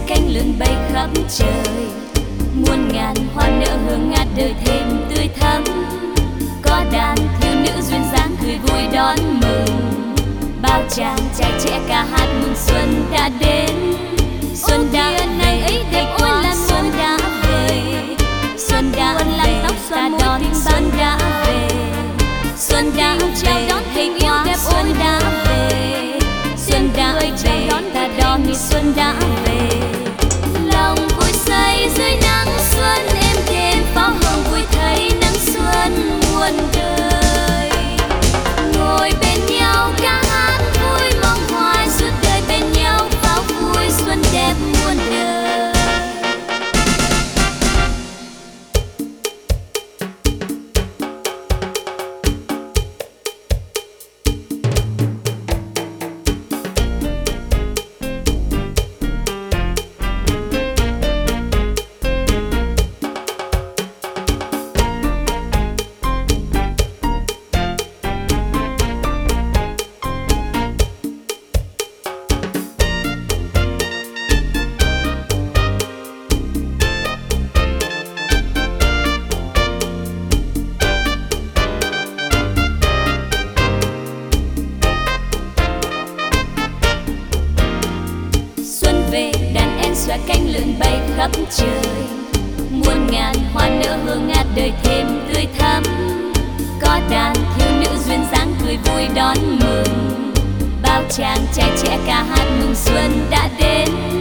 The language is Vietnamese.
cánh lượn bay khắp trời, muôn ngàn hoa nở hương ngát đời thêm tươi thắm. Có đàn thiếu nữ duyên dáng cười vui đón mừng, bao chàng trai trẻ ca hát mừng xuân đã đến. Xuân đã về, ấy đẹp ôi là xuân đã về, xuân đã về, ta đón xuân đã về, xuân đã về, tình yêu đẹp xuân đã về, xuân đã về, ta đón xuân đã về. Lòng vui say dưới nắng xuân êm đềm, pháo hồng vui thấy nắng xuân muôn đời. Ngồi bên nhau ca hát vui mong hoài suốt đời bên nhau, pháo vui xuân đẹp muôn đời. Đàn én xòe cánh lượn bay khắp trời, muôn ngàn hoa nở hương ngát đời thêm tươi thắm. Có đàn thiếu nữ duyên dáng cười vui đón mừng, bao chàng trai trẻ ca hát mừng xuân đã đến.